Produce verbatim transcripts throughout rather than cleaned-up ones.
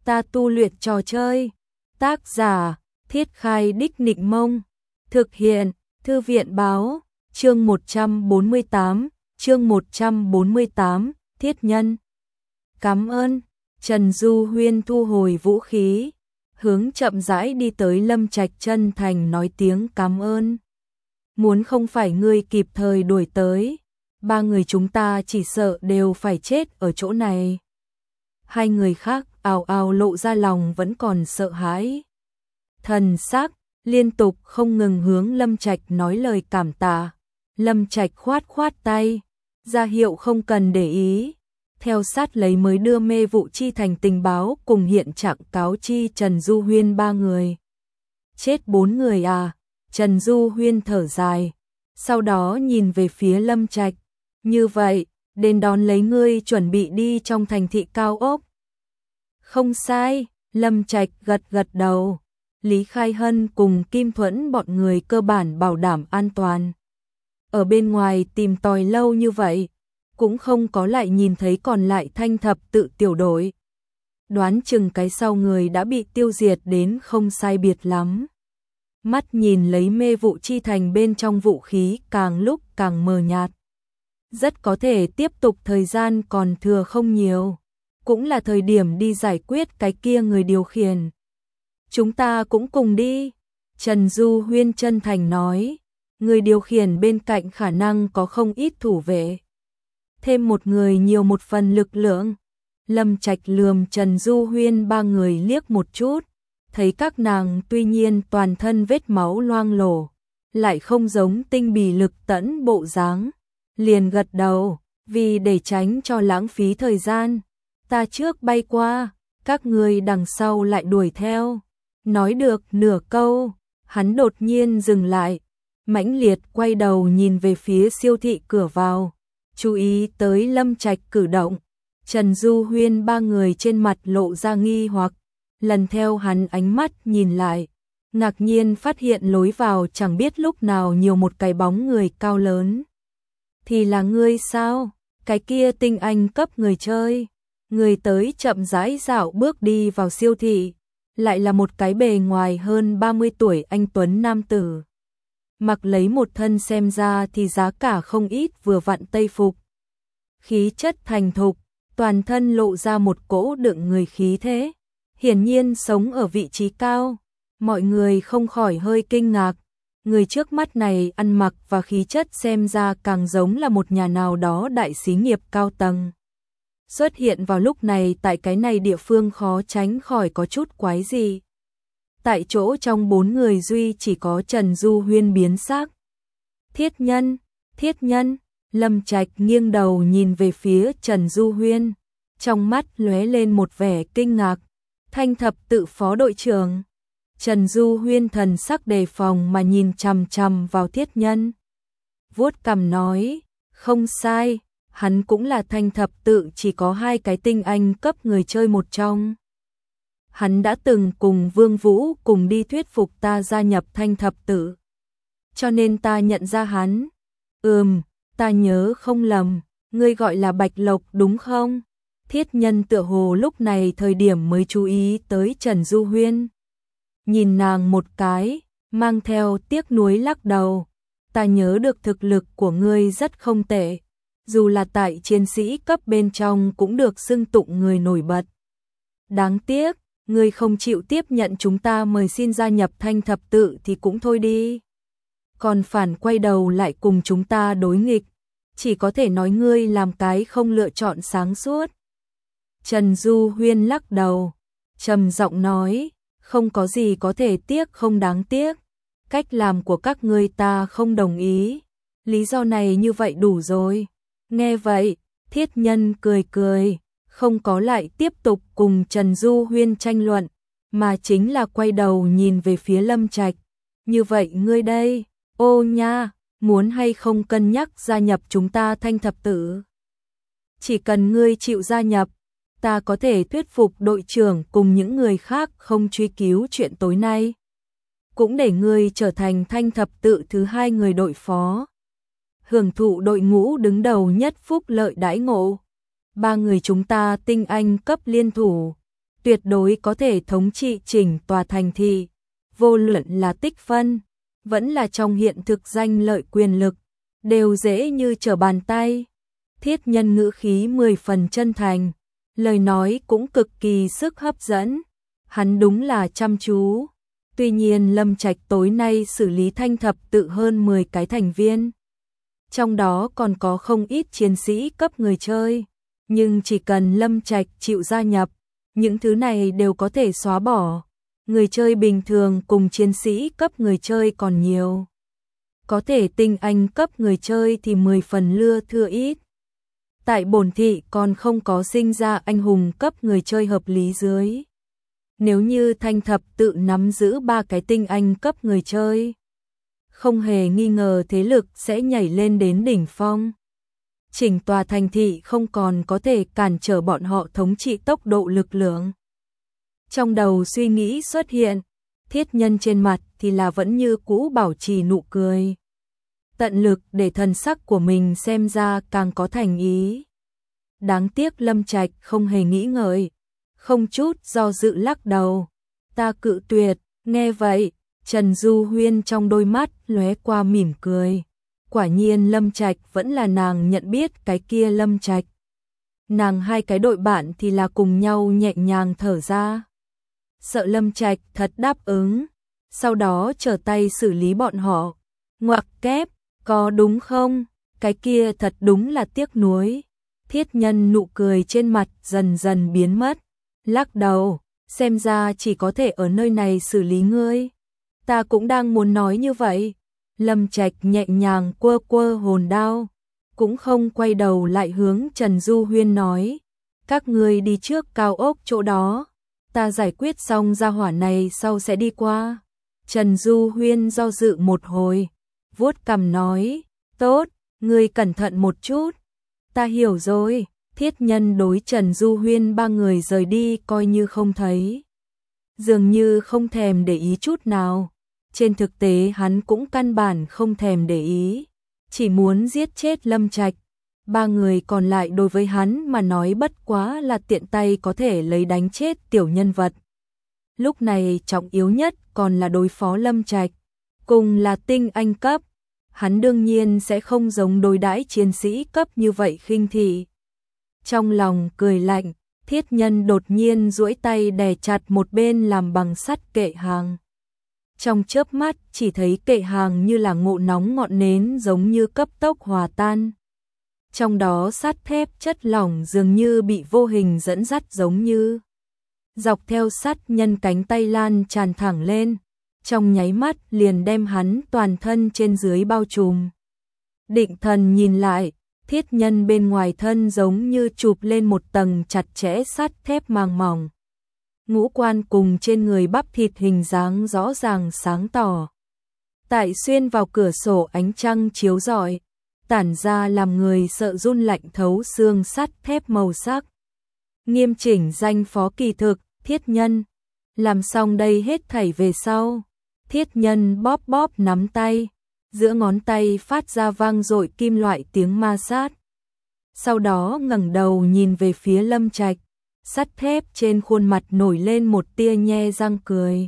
ta tu luyện trò chơi. Tác giả, Thiết Khai Đích Nịnh Mông. Thực hiện, Thư viện Báo. Chương một trăm bốn mươi tám, chương một trăm bốn mươi tám, Thiết Nhân. Cảm ơn. Trần Du Huyên thu hồi vũ khí, hướng chậm rãi đi tới Lâm Trạch, chân thành nói tiếng cảm ơn. Muốn không phải ngươi kịp thời đuổi tới, ba người chúng ta chỉ sợ đều phải chết ở chỗ này. Hai người khác ào ào lộ ra lòng vẫn còn sợ hãi. Thần sắc liên tục không ngừng hướng Lâm Trạch nói lời cảm tạ. Lâm Trạch khoát khoát tay, ra hiệu không cần để ý. Theo sát lấy mới đưa Mê Vụ Chi Thành tình báo cùng hiện trạng cáo chi Trần Du Huyên ba người. Chết bốn người à? Trần Du Huyên thở dài, sau đó nhìn về phía Lâm Trạch. Như vậy, đến đón lấy ngươi chuẩn bị đi trong thành thị cao ốc. Không sai, Lâm Trạch gật gật đầu. Lý Khai Hân cùng Kim Thuẫn bọn người cơ bản bảo đảm an toàn. Ở bên ngoài tìm tòi lâu như vậy, cũng không có lại nhìn thấy còn lại Thanh Thập Tự tiểu đội. Đoán chừng cái sau người đã bị tiêu diệt đến không sai biệt lắm. Mắt nhìn lấy Mê Vụ Chi Thành bên trong vũ khí càng lúc càng mờ nhạt. Rất có thể tiếp tục thời gian còn thừa không nhiều. Cũng là thời điểm đi giải quyết cái kia người điều khiển. Chúng ta cũng cùng đi. Trần Du Huyên chân thành nói. Người điều khiển bên cạnh khả năng có không ít thủ vệ. Thêm một người nhiều một phần lực lượng. Lâm Trạch lườm Trần Du Huyên ba người liếc một chút. Thấy các nàng tuy nhiên toàn thân vết máu loang lổ, lại không giống tinh bì lực tẫn bộ dáng. Liền gật đầu, vì để tránh cho lãng phí thời gian. Ta trước bay qua, các người đằng sau lại đuổi theo. Nói được nửa câu, hắn đột nhiên dừng lại. Mãnh liệt quay đầu nhìn về phía siêu thị cửa vào. Chú ý tới Lâm Trạch cử động. Trần Du Huyên ba người trên mặt lộ ra nghi hoặc. Lần theo hắn ánh mắt nhìn lại, ngạc nhiên phát hiện lối vào chẳng biết lúc nào nhiều một cái bóng người cao lớn. Thì là ngươi sao? Cái kia tinh anh cấp người chơi. Người tới chậm rãi dạo bước đi vào siêu thị, lại là một cái bề ngoài hơn ba mươi tuổi anh tuấn nam tử. Mặc lấy một thân xem ra thì giá cả không ít vừa vặn tây phục. Khí chất thành thục, toàn thân lộ ra một cỗ đựng người khí thế. Hiển nhiên sống ở vị trí cao, mọi người không khỏi hơi kinh ngạc. Người trước mắt này ăn mặc và khí chất xem ra càng giống là một nhà nào đó đại xí nghiệp cao tầng. Xuất hiện vào lúc này tại cái này địa phương khó tránh khỏi có chút quái gì. Tại chỗ trong bốn người duy chỉ có Trần Du Huyên biến sắc. Thiết nhân, thiết nhân, Lâm Trạch nghiêng đầu nhìn về phía Trần Du Huyên. Trong mắt lóe lên một vẻ kinh ngạc. Thanh Thập Tự phó đội trưởng. Trần Du Huyên thần sắc đề phòng mà nhìn chằm chằm vào thiết nhân. Vuốt cằm nói, không sai, hắn cũng là Thanh Thập Tự chỉ có hai cái tinh anh cấp người chơi một trong. Hắn đã từng cùng Vương Vũ cùng đi thuyết phục ta gia nhập Thanh Thập Tự. Cho nên ta nhận ra hắn. Ừm, ta nhớ không lầm, ngươi gọi là Bạch Lộc đúng không? Thiết nhân tựa hồ lúc này thời điểm mới chú ý tới Trần Du Huyên. Nhìn nàng một cái, mang theo tiếc nuối lắc đầu. Ta nhớ được thực lực của ngươi rất không tệ. Dù là tại chiến sĩ cấp bên trong cũng được xưng tụng người nổi bật. Đáng tiếc, ngươi không chịu tiếp nhận chúng ta mời xin gia nhập Thanh Thập Tự thì cũng thôi đi. Còn phản quay đầu lại cùng chúng ta đối nghịch. Chỉ có thể nói ngươi làm cái không lựa chọn sáng suốt. Trần Du Huyên lắc đầu, trầm giọng nói, không có gì có thể tiếc không đáng tiếc. Cách làm của các ngươi ta không đồng ý. Lý do này như vậy đủ rồi. Nghe vậy, thiết nhân cười cười, không có lại tiếp tục cùng Trần Du Huyên tranh luận, mà chính là quay đầu nhìn về phía Lâm Trạch. Như vậy ngươi đây, ô nha, muốn hay không cân nhắc gia nhập chúng ta Thanh Thập Tự? Chỉ cần ngươi chịu gia nhập, ta có thể thuyết phục đội trưởng cùng những người khác không truy cứu chuyện tối nay. Cũng để ngươi trở thành Thanh Thập Tự thứ hai người đội phó. Hưởng thụ đội ngũ đứng đầu nhất phúc lợi đãi ngộ. Ba người chúng ta tinh anh cấp liên thủ. tuyệt đối có thể thống trị chỉnh tòa thành thị, vô luận là tích phân, vẫn là trong hiện thực danh lợi quyền lực, đều dễ như trở bàn tay. Thiết Nhân ngữ khí mười phần chân thành, lời nói cũng cực kỳ sức hấp dẫn, hắn đúng là chăm chú. Tuy nhiên Lâm Trạch tối nay xử lý thanh thập tự hơn mười cái thành viên, trong đó còn có không ít chiến sĩ cấp người chơi, nhưng chỉ cần Lâm Trạch chịu gia nhập, những thứ này đều có thể xóa bỏ. Người chơi bình thường cùng chiến sĩ cấp người chơi còn nhiều, có thể tinh anh cấp người chơi thì mười phần lưa thưa ít. Tại bổn thị còn không có sinh ra anh hùng cấp người chơi hợp lý dưới. Nếu như thanh thập tự nắm giữ ba cái tinh anh cấp người chơi, không hề nghi ngờ thế lực sẽ nhảy lên đến đỉnh phong. Chỉnh tòa thành thị không còn có thể cản trở bọn họ thống trị tốc độ lực lượng. Trong đầu suy nghĩ xuất hiện, Thiết Nhân trên mặt thì là vẫn như cũ bảo trì nụ cười. Tận lực để thần sắc của mình xem ra càng có thành ý. Đáng tiếc Lâm Trạch không hề nghĩ ngợi, không chút do dự lắc đầu. Ta cự tuyệt. Nghe vậy, Trần Du Huyên trong đôi mắt lóe qua mỉm cười. Quả nhiên Lâm Trạch vẫn là nàng nhận biết cái kia Lâm Trạch. Nàng hai cái đội bạn thì là cùng nhau nhẹ nhàng thở ra. Sợ Lâm Trạch thật đáp ứng, sau đó trở tay xử lý bọn họ. Ngoặc kép, có đúng không? Cái kia thật đúng là tiếc nuối. Thiết Nhân nụ cười trên mặt dần dần biến mất, lắc đầu, xem ra chỉ có thể ở nơi này xử lý ngươi. Ta cũng đang muốn nói như vậy. Lâm Trạch nhẹ nhàng quơ quơ hồn đao, cũng không quay đầu lại hướng Trần Du Huyên nói, các ngươi đi trước cao ốc chỗ đó, ta giải quyết xong gia hỏa này sau sẽ đi qua. Trần Du Huyên do dự một hồi, vuốt cằm nói, tốt, ngươi cẩn thận một chút. Ta hiểu rồi. Thiết Nhân đối Trần Du Huyên ba người rời đi coi như không thấy, dường như không thèm để ý chút nào. Trên thực tế hắn cũng căn bản không thèm để ý, chỉ muốn giết chết Lâm Trạch. Ba người còn lại đối với hắn mà nói bất quá là tiện tay có thể lấy đánh chết tiểu nhân vật. Lúc này trọng yếu nhất còn là đối phó Lâm Trạch, cùng là tinh anh cấp, hắn đương nhiên sẽ không giống đối đãi chiến sĩ cấp như vậy khinh thị. Trong lòng cười lạnh, Thiết Nhân đột nhiên duỗi tay đè chặt một bên làm bằng sắt kệ hàng. Trong chớp mắt chỉ thấy kệ hàng như là ngộ nóng ngọn nến giống như cấp tốc hòa tan. Trong đó sắt thép chất lỏng dường như bị vô hình dẫn dắt giống như dọc theo sắt nhân cánh tay lan tràn thẳng lên, trong nháy mắt liền đem hắn toàn thân trên dưới bao trùm. Định thần nhìn lại, Thiết Nhân bên ngoài thân giống như chụp lên một tầng chặt chẽ sắt thép màng mỏng. Ngũ quan cùng trên người bắp thịt hình dáng rõ ràng sáng tỏ. Tại xuyên vào cửa sổ ánh trăng chiếu rọi, tản ra làm người sợ run lạnh thấu xương sắt thép màu sắc. Nghiêm chỉnh danh phó kỳ thực, Thiết Nhân. Làm xong đây hết thảy về sau, Thiết Nhân bóp bóp nắm tay, giữa ngón tay phát ra vang dội kim loại tiếng ma sát. Sau đó ngẩng đầu nhìn về phía Lâm Trạch, sắt thép trên khuôn mặt nổi lên một tia nhe răng cười.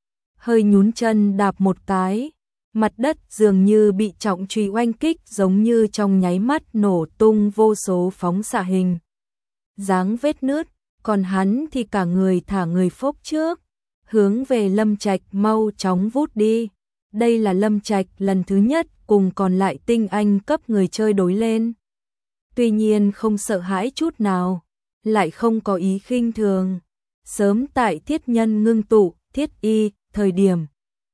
Hơi nhún chân đạp một cái, mặt đất dường như bị trọng truy oanh kích giống như trong nháy mắt nổ tung vô số phóng xạ hình dáng vết nứt, còn hắn thì cả người thả người phốc trước, hướng về Lâm Trạch mau chóng vút đi. Đây là Lâm Trạch lần thứ nhất cùng còn lại tinh anh cấp người chơi đối lên. Tuy nhiên không sợ hãi chút nào, lại không có ý khinh thường. Sớm tại Thiết Nhân ngưng tụ, thiết y, thời điểm,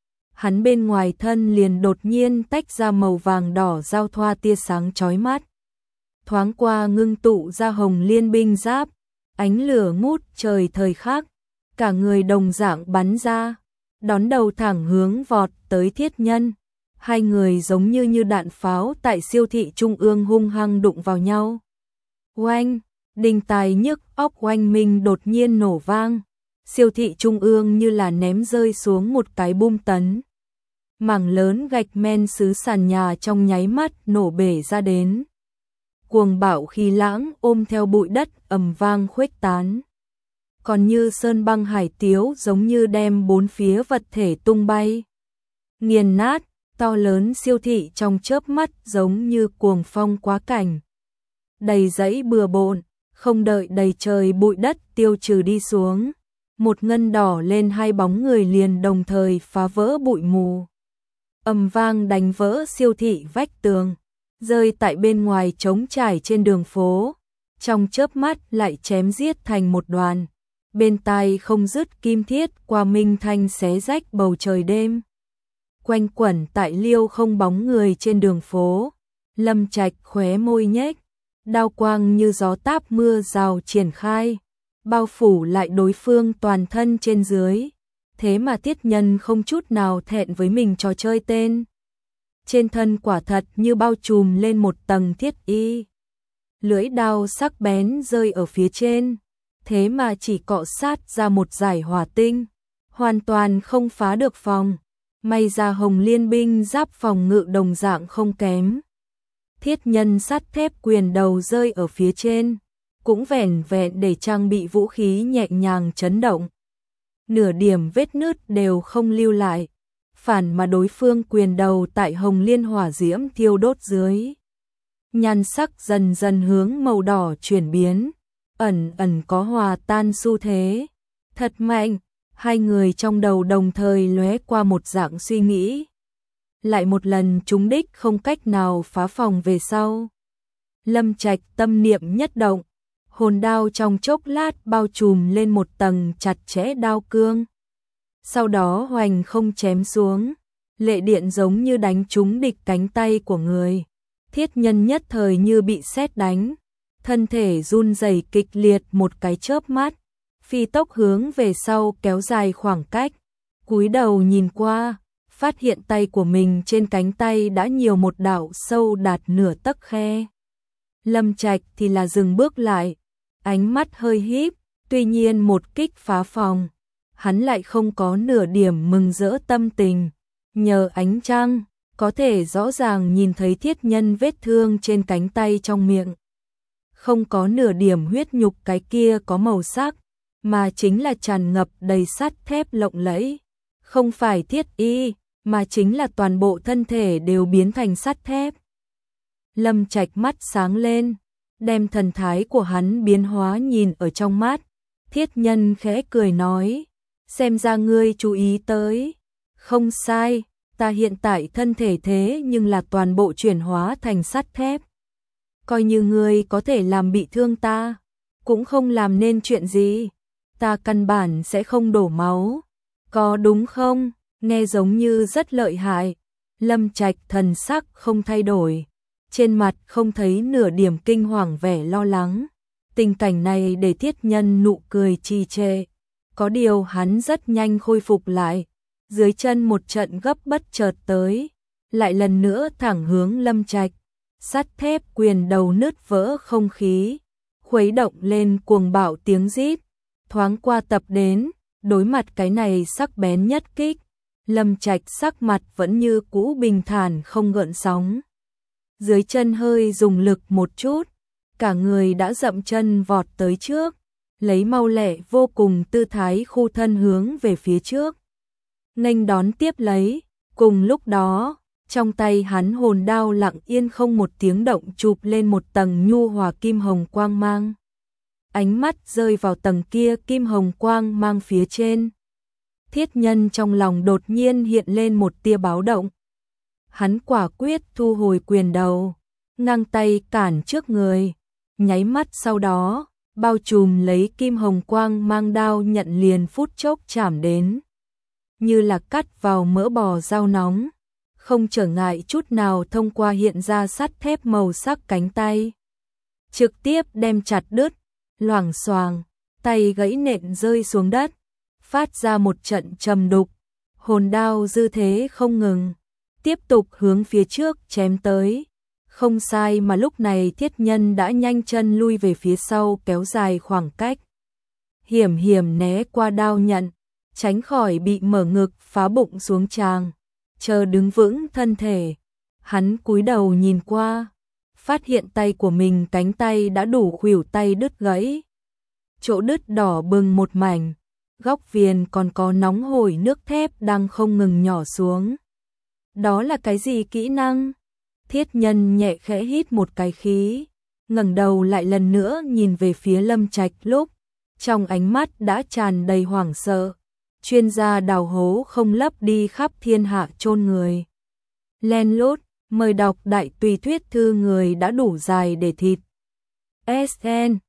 hắn bên ngoài thân liền đột nhiên tách ra màu vàng đỏ giao thoa tia sáng chói mắt. Thoáng qua ngưng tụ ra hồng liên binh giáp, ánh lửa ngút trời thời khắc, cả người đồng dạng bắn ra, đón đầu thẳng hướng vọt tới Thiết Nhân. Hai người giống như như đạn pháo tại siêu thị trung ương hung hăng đụng vào nhau. Oanh, đình tài nhức óc oanh minh đột nhiên nổ vang, siêu thị trung ương như là ném rơi xuống một cái bom tấn. Mảng lớn gạch men xứ sàn nhà trong nháy mắt nổ bể ra đến. Cuồng bạo khí lãng ôm theo bụi đất ầm vang khuếch tán. còn như sơn băng hải tiếu giống như đem bốn phía vật thể tung bay. Nghiền nát, to lớn siêu thị trong chớp mắt giống như cuồng phong quá cảnh. Đầy dãy bừa bộn, không đợi đầy trời bụi đất tiêu trừ đi xuống. Một ngân đỏ lên hai bóng người liền đồng thời phá vỡ bụi mù. Ầm vang đánh vỡ siêu thị vách tường, rơi tại bên ngoài trống trải trên đường phố. Trong chớp mắt lại chém giết thành một đoàn. Bên tai không dứt kim thiết qua minh thanh xé rách bầu trời đêm. Quanh quẩn tại liêu không bóng người trên đường phố. Lâm Trạch khóe môi nhếch, đao quang như gió táp mưa rào triển khai, bao phủ lại đối phương toàn thân trên dưới. Thế mà Tiết Nhân không chút nào thẹn với mình trò chơi tên. Trên thân quả thật như bao trùm lên một tầng thiết y. Lưỡi đao sắc bén rơi ở phía trên, thế mà chỉ cọ sát ra một dải hỏa tinh, hoàn toàn không phá được phòng. May ra Hồng Liên binh giáp phòng ngự đồng dạng không kém. Thiết Nhân sắt thép quyền đầu rơi ở phía trên, cũng vẻn vẹn để trang bị vũ khí nhẹ nhàng chấn động. Nửa điểm vết nứt đều không lưu lại, phản mà đối phương quyền đầu tại Hồng Liên hỏa diễm thiêu đốt dưới. Nhan sắc dần dần hướng màu đỏ chuyển biến, ẩn ẩn có hòa tan xu thế. Thật mạnh, hai người trong đầu đồng thời lóe qua một dạng suy nghĩ. Lại một lần trúng đích không cách nào phá phòng về sau. Lâm Trạch tâm niệm nhất động, hồn đao trong chốc lát bao trùm lên một tầng chặt chẽ đao cương. Sau đó hoành không chém xuống, lệ điện giống như đánh trúng địch cánh tay của người. Thiết Nhân nhất thời như bị sét đánh, thân thể run rẩy kịch liệt một cái chớp mắt, phi tốc hướng về sau kéo dài khoảng cách, cúi đầu nhìn qua, phát hiện tay của mình trên cánh tay đã nhiều một đạo sâu đạt nửa tấc khe. Lâm Trạch thì là dừng bước lại, ánh mắt hơi híp, tuy nhiên một kích phá phòng, hắn lại không có nửa điểm mừng rỡ tâm tình. Nhờ ánh trăng, có thể rõ ràng nhìn thấy Thiết Nhân vết thương trên cánh tay trong miệng. Không có nửa điểm huyết nhục cái kia có màu sắc, mà chính là tràn ngập đầy sắt thép lộng lẫy. Không phải thiết y, mà chính là toàn bộ thân thể đều biến thành sắt thép. Lâm Trạch mắt sáng lên, đem thần thái của hắn biến hóa nhìn ở trong mắt. Thiết Nhân khẽ cười nói, xem ra ngươi chú ý tới. Không sai, ta hiện tại thân thể thế nhưng là toàn bộ chuyển hóa thành sắt thép. Coi như ngươi có thể làm bị thương ta, cũng không làm nên chuyện gì. Ta căn bản sẽ không đổ máu. Có đúng không? Nghe giống như rất lợi hại. Lâm Trạch thần sắc không thay đổi, trên mặt không thấy nửa điểm kinh hoàng vẻ lo lắng. Tình cảnh này để Thiết Nhân nụ cười trì trệ. Có điều hắn rất nhanh khôi phục lại, dưới chân một trận gấp bất chợt tới, lại lần nữa thẳng hướng Lâm Trạch. Sắt thép quyền đầu nứt vỡ không khí, khuấy động lên cuồng bạo tiếng rít, thoáng qua tập đến, đối mặt cái này sắc bén nhất kích. Lâm Trạch sắc mặt vẫn như cũ bình thản không gợn sóng. Dưới chân hơi dùng lực một chút, cả người đã dậm chân vọt tới trước, lấy mau lẹ vô cùng tư thái khu thân hướng về phía trước. Nghênh đón tiếp lấy, cùng lúc đó, trong tay hắn hồn đao lặng yên không một tiếng động chụp lên một tầng nhu hòa kim hồng quang mang. Ánh mắt rơi vào tầng kia kim hồng quang mang phía trên. Thiết Nhân trong lòng đột nhiên hiện lên một tia báo động. Hắn quả quyết thu hồi quyền đầu, ngang tay cản trước người, nháy mắt sau đó, bao trùm lấy kim hồng quang mang đao nhận liền phút chốc chạm đến. Như là cắt vào mỡ bò rau nóng, không trở ngại chút nào thông qua hiện ra sắt thép màu sắc cánh tay. Trực tiếp đem chặt đứt, loảng xoàng, tay gãy nện rơi xuống đất, phát ra một trận trầm đục. Hồn đao dư thế không ngừng, tiếp tục hướng phía trước chém tới. Không sai mà lúc này Thiết Nhân đã nhanh chân lui về phía sau kéo dài khoảng cách. Hiểm hiểm né qua đao nhận, tránh khỏi bị mở ngực phá bụng xuống tràng. Chờ đứng vững thân thể, hắn cúi đầu nhìn qua, phát hiện tay của mình cánh tay đã đủ khuỷu tay đứt gãy. chỗ đứt đỏ bừng một mảnh, góc viền còn có nóng hổi nước thép đang không ngừng nhỏ xuống. Đó là cái gì kỹ năng? Thiết Nhân nhẹ khẽ hít một cái khí, ngẩng đầu lại lần nữa nhìn về phía Lâm Trạch lúc, trong ánh mắt đã tràn đầy hoảng sợ. Chuyên gia đào hố không lấp đi khắp thiên hạ chôn người. Len lút, mời đọc đại tùy thuyết thư người đã đủ dài để thịt. ét en